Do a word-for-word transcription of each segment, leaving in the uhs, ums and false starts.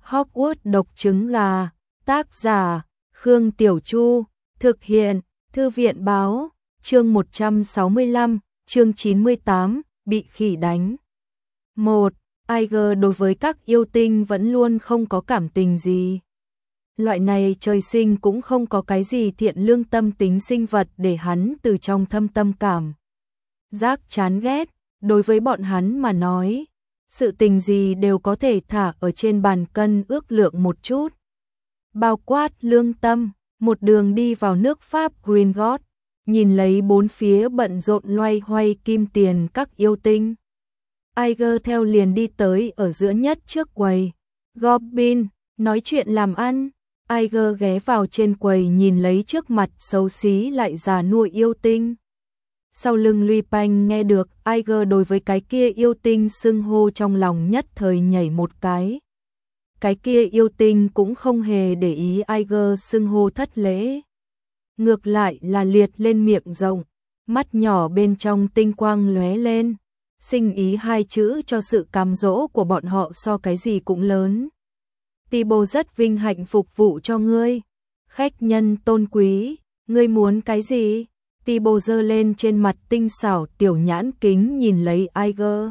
Hogwarts độc trứng gà, tác giả, Khương Tiểu Chu, thực hiện, Thư viện báo, chương một trăm sáu mươi lăm, chương chín mươi tám, bị khỉ đánh. một. Iger đối với các yêu tinh vẫn luôn không có cảm tình gì. Loại này trời sinh cũng không có cái gì thiện lương tâm tính sinh vật để hắn từ trong thâm tâm cảm giác chán ghét. Đối với bọn hắn mà nói, sự tình gì đều có thể thả ở trên bàn cân ước lượng một chút. Bao quát lương tâm, một đường đi vào nước Pháp Gringotts, nhìn lấy bốn phía bận rộn loay hoay kim tiền các yêu tinh. Iger theo liền đi tới ở giữa nhất trước quầy. Goblin, nói chuyện làm ăn. Iger ghé vào trên quầy nhìn lấy trước mặt xấu xí lại già nua yêu tinh. Sau lưng Lupin nghe được Iger đối với cái kia yêu tinh xưng hô trong lòng nhất thời nhảy một cái. Cái kia yêu tinh cũng không hề để ý Iger xưng hô thất lễ. Ngược lại là liệt lên miệng rộng, mắt nhỏ bên trong tinh quang lóe lên. Sinh ý hai chữ cho sự cám dỗ của bọn họ so cái gì cũng lớn. Tibo rất vinh hạnh phục vụ cho ngươi. Khách nhân tôn quý, ngươi muốn cái gì? Tibo giơ lên trên mặt tinh xảo tiểu nhãn kính nhìn lấy Iger.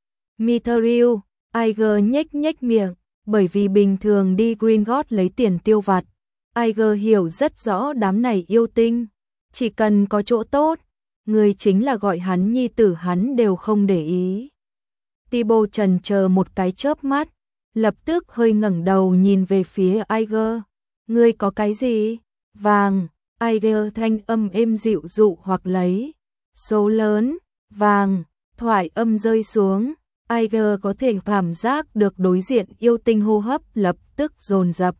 Mithril, Iger nhếch nhếch miệng, bởi vì bình thường đi Gringotts lấy tiền tiêu vặt. Iger hiểu rất rõ đám này yêu tinh, chỉ cần có chỗ tốt, người chính là gọi hắn nhi tử hắn đều không để ý. Tibo chần chờ một cái chớp mắt, lập tức hơi ngẩng đầu nhìn về phía Iger. Ngươi có cái gì? Vàng. Iger thanh âm êm dịu dụ hoặc lấy. Số lớn, vàng, thoại âm rơi xuống. Iger có thể cảm giác được đối diện yêu tinh hô hấp lập tức dồn dập.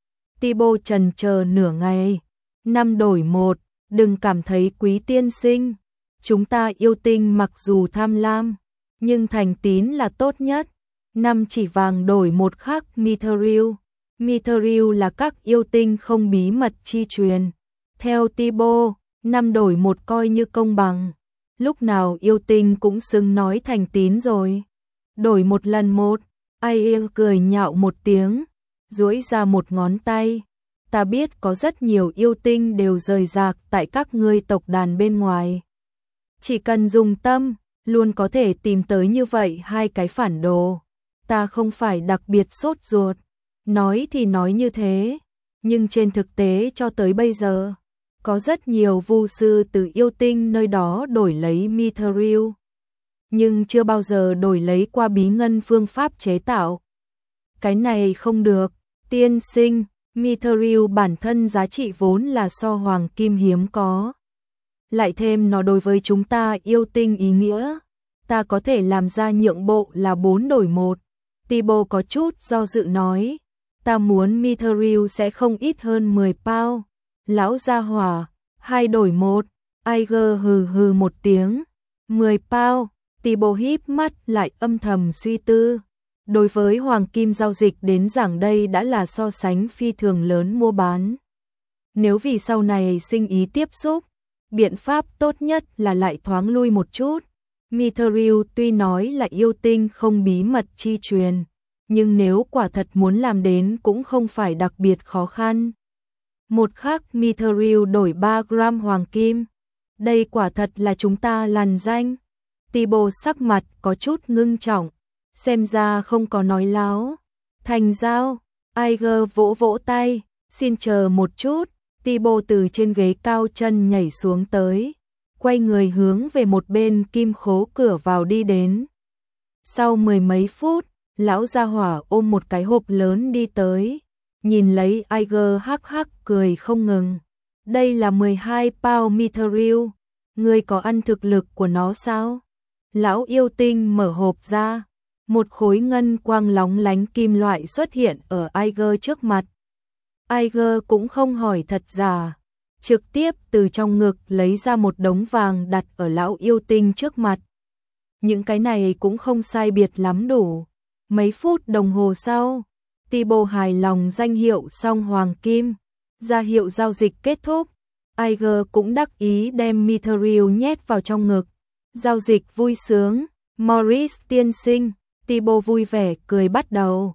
Tibo chần chờ nửa ngày. Năm đổi một, đừng cảm thấy quý tiên sinh. Chúng ta yêu tinh mặc dù tham lam, nhưng thành tín là tốt nhất. Năm chỉ vàng đổi một khắc Mithril. Mithril là các yêu tinh không bí mật chi truyền. Theo Tibo, năm đổi một coi như công bằng. Lúc nào yêu tinh cũng xứng nói thành tín rồi. Đổi một lần một. Iger cười nhạo một tiếng, duỗi ra một ngón tay. Ta biết có rất nhiều yêu tinh đều rời rạc tại các ngươi tộc đàn bên ngoài. Chỉ cần dùng tâm, luôn có thể tìm tới như vậy hai cái phản đồ. Ta không phải đặc biệt sốt ruột. Nói thì nói như thế, nhưng trên thực tế cho tới bây giờ, có rất nhiều vu sư từ yêu tinh nơi đó đổi lấy Mithril, nhưng chưa bao giờ đổi lấy qua bí ngân phương pháp chế tạo. Cái này không được, tiên sinh, Mithril bản thân giá trị vốn là so hoàng kim hiếm có. Lại thêm nó đối với chúng ta yêu tinh ý nghĩa, ta có thể làm ra nhượng bộ là bốn đổi một. Tibo có chút do dự nói, ta muốn Mithril sẽ không ít hơn mười pound. Lão gia hỏa, hai đổi một. Iger hừ hừ một tiếng. mười pound. Tibo híp mắt lại âm thầm suy tư. Đối với hoàng kim giao dịch đến giảng đây đã là so sánh phi thường lớn mua bán. Nếu vì sau này sinh ý tiếp xúc, biện pháp tốt nhất là lại thoáng lui một chút. Mithril tuy nói là yêu tinh không bí mật chi truyền, nhưng nếu quả thật muốn làm đến cũng không phải đặc biệt khó khăn. Một khắc Mithril đổi ba gram hoàng kim. Đây quả thật là chúng ta lằn danh. Tibo sắc mặt có chút ngưng trọng, xem ra không có nói láo. Thành giao. Iger vỗ vỗ tay, xin chờ một chút. Tibo từ trên ghế cao chân nhảy xuống tới, quay người hướng về một bên kim khố cửa vào đi đến. Sau mười mấy phút, lão gia hỏa ôm một cái hộp lớn đi tới, nhìn lấy Iger hắc hắc cười không ngừng. Đây là mười hai pound Mithril, ngươi có ăn thực lực của nó sao? Lão yêu tinh mở hộp ra, một khối ngân quang lóng lánh kim loại xuất hiện ở Iger trước mặt. Iger cũng không hỏi thật giả, trực tiếp từ trong ngực lấy ra một đống vàng đặt ở lão yêu tinh trước mặt. Những cái này cũng không sai biệt lắm đủ. Mấy phút đồng hồ sau, Tibo hài lòng danh hiệu xong hoàng kim, ra hiệu giao dịch kết thúc. Iger cũng đắc ý đem Mithril nhét vào trong ngực. Giao dịch vui sướng, Morris tiên sinh. Tibo vui vẻ cười bắt đầu.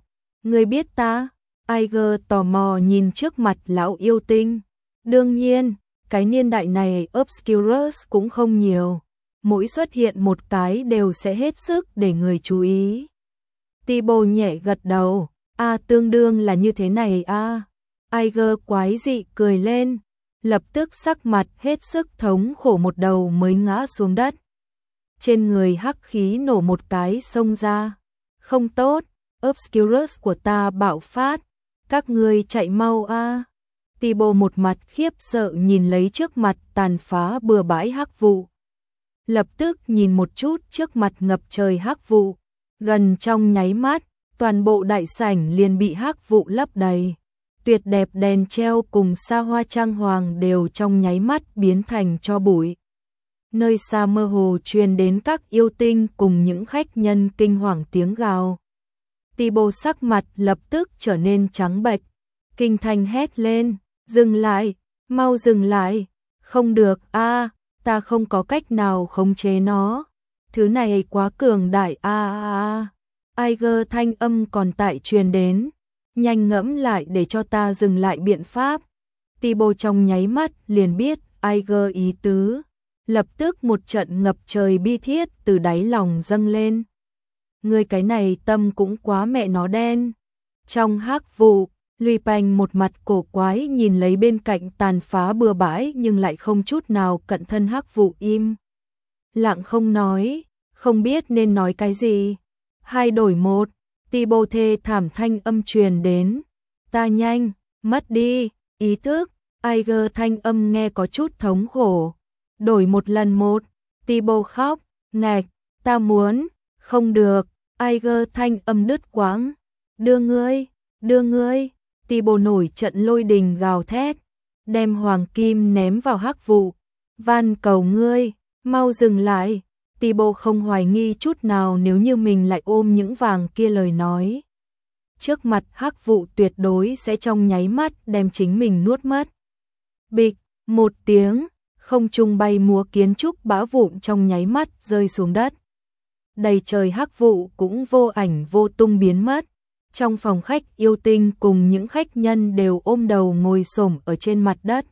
Ngươi biết ta? Iger tò mò nhìn trước mặt lão yêu tinh. Đương nhiên, cái niên đại này Obscurus cũng không nhiều. Mỗi xuất hiện một cái đều sẽ hết sức để người chú ý. Thibaut nhẹ gật đầu. A à, tương đương là như thế này a. À. Iger quái dị cười lên. Lập tức sắc mặt hết sức thống khổ một đầu mới ngã xuống đất. Trên người hắc khí nổ một cái xông ra. Không tốt, Obscurus của ta bạo phát. Các ngươi chạy mau a. À. Thibaut một mặt khiếp sợ nhìn lấy trước mặt tàn phá bừa bãi hắc vụ. Lập tức nhìn một chút trước mặt ngập trời hắc vụ. Gần trong nháy mắt, toàn bộ đại sảnh liền bị hắc vụ lấp đầy. Tuyệt đẹp đèn treo cùng xa hoa trang hoàng đều trong nháy mắt biến thành tro bụi. Nơi xa mơ hồ truyền đến các yêu tinh cùng những khách nhân kinh hoàng tiếng gào. Thibaut sắc mặt lập tức trở nên trắng bệch, kinh thanh hét lên, dừng lại, mau dừng lại, không được a, à, ta không có cách nào khống chế nó, thứ này quá cường đại a a a. Iger thanh âm còn tại truyền đến, nhanh ngẫm lại để cho ta dừng lại biện pháp. Thibaut trong nháy mắt liền biết Iger ý tứ, lập tức một trận ngập trời bi thiết từ đáy lòng dâng lên. Người cái này tâm cũng quá mẹ nó đen. Trong hắc vụ, Lùi Bành một mặt cổ quái nhìn lấy bên cạnh tàn phá bừa bãi nhưng lại không chút nào cận thân hắc vụ im. Lặng không nói, không biết nên nói cái gì. Hai đổi một, Thibaut thê thảm thanh âm truyền đến. Ta nhanh, mất đi, ý thức, Iger thanh âm nghe có chút thống khổ. Đổi một lần một, Thibaut khóc, ngạch, ta muốn, không được, Iger thanh âm đứt quãng. Đưa ngươi, đưa ngươi, Thibaut nổi trận lôi đình gào thét, đem hoàng kim ném vào hắc vụ. Van cầu ngươi, mau dừng lại. Thibaut không hoài nghi chút nào nếu như mình lại ôm những vàng kia lời nói. Trước mặt hắc vụ tuyệt đối sẽ trong nháy mắt đem chính mình nuốt mất. Bịch, một tiếng, không trung bay múa kiến trúc bã vụn trong nháy mắt rơi xuống đất. Đầy trời hắc vụ cũng vô ảnh vô tung biến mất. Trong phòng khách yêu tinh cùng những khách nhân đều ôm đầu ngồi xổm ở trên mặt đất.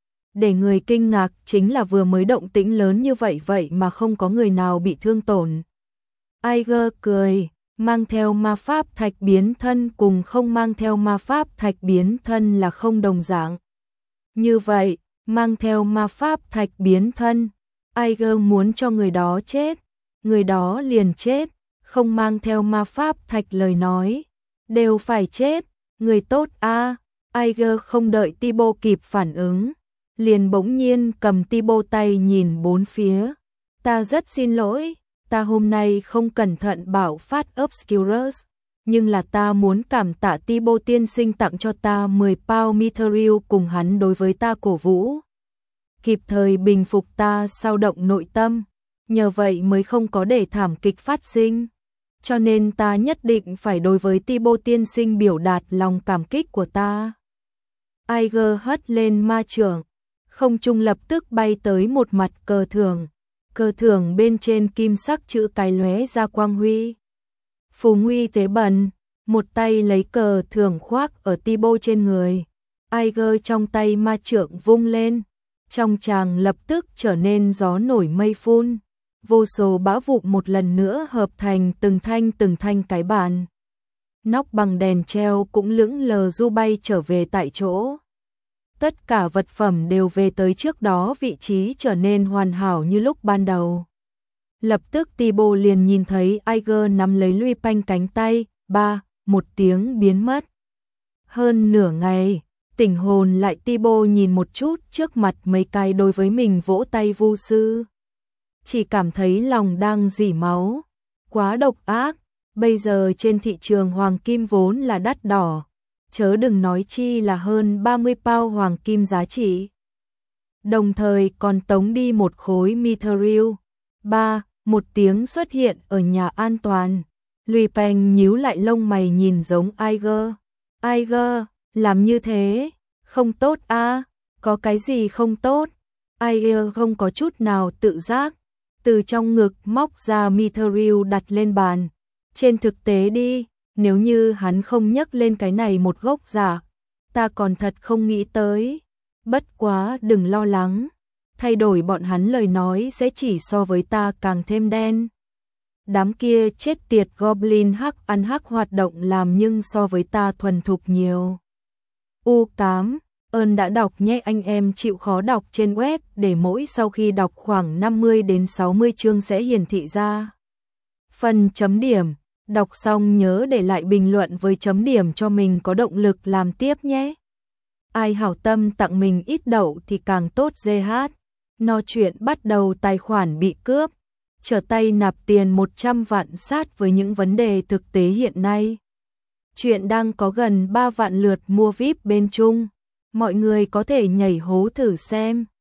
Để người kinh ngạc chính là vừa mới động tĩnh lớn như vậy vậy mà không có người nào bị thương tổn. Iger cười, mang theo ma pháp thạch biến thân cùng không mang theo ma pháp thạch biến thân là không đồng dạng. Như vậy, mang theo ma pháp thạch biến thân, Iger muốn cho người đó chết, người đó liền chết, không mang theo ma pháp thạch lời nói, đều phải chết, người tốt a. À. Iger không đợi Thibaut kịp phản ứng, liền bỗng nhiên cầm Thibaut tay nhìn bốn phía. Ta rất xin lỗi, ta hôm nay không cẩn thận bảo phát Obscurus, nhưng là ta muốn cảm tạ Thibaut tiên sinh tặng cho ta mười pound mithril cùng hắn đối với ta cổ vũ. Kịp thời bình phục ta sao động nội tâm, nhờ vậy mới không có để thảm kịch phát sinh. Cho nên ta nhất định phải đối với Thibaut tiên sinh biểu đạt lòng cảm kích của ta. Iger hất lên ma chưởng, không trung lập tức bay tới một mặt cờ thưởng, cờ thưởng bên trên kim sắc chữ cái lóe ra quang huy. Phù nguy tế bần, một tay lấy cờ thưởng khoác ở Thibaut trên người. Iger trong tay ma chưởng vung lên, trong tràng lập tức trở nên gió nổi mây phun. Vô số bão vụ một lần nữa hợp thành từng thanh từng thanh cái bàn. Nóc bằng đèn treo cũng lững lờ du bay trở về tại chỗ. Tất cả vật phẩm đều về tới trước đó vị trí trở nên hoàn hảo như lúc ban đầu. Lập tức Thibaut liền nhìn thấy Iger nắm lấy Lùi Bành cánh tay, ba, một tiếng biến mất. Hơn nửa ngày, tỉnh hồn lại Thibaut nhìn một chút trước mặt mấy cái đối với mình vỗ tay vu sư. Chỉ cảm thấy lòng đang rỉ máu, quá độc ác, bây giờ trên thị trường hoàng kim vốn là đắt đỏ, chớ đừng nói chi là hơn ba mươi pound hoàng kim giá trị. Đồng thời còn tống đi một khối mithril. Ba, một tiếng xuất hiện ở nhà an toàn. Lùi Bành nhíu lại lông mày nhìn giống Iger. Iger, làm như thế, không tốt a, à? Có cái gì không tốt? Iger không có chút nào tự giác. Từ trong ngực móc ra mithril đặt lên bàn. Trên thực tế đi, Nếu như hắn không nhắc lên cái này một gốc giả, ta còn thật không nghĩ tới. Bất quá đừng lo lắng, thay đổi bọn hắn lời nói sẽ chỉ so với ta càng thêm đen. Đám kia chết tiệt Goblin hắc ăn hắc hoạt động làm nhưng so với ta thuần thục nhiều. U tám, ơn đã đọc nhé anh em chịu khó đọc trên web để mỗi sau khi đọc khoảng năm mươi đến sáu mươi chương sẽ hiển thị ra. Phần chấm điểm, đọc xong nhớ để lại bình luận với chấm điểm cho mình có động lực làm tiếp nhé. Ai hảo tâm tặng mình ít đậu thì càng tốt giê hát. No chuyện bắt đầu tài khoản bị cướp, trở tay nạp tiền một trăm vạn sát với những vấn đề thực tế hiện nay. Chuyện đang có gần ba vạn lượt mua víp bên Trung, mọi người có thể nhảy hố thử xem.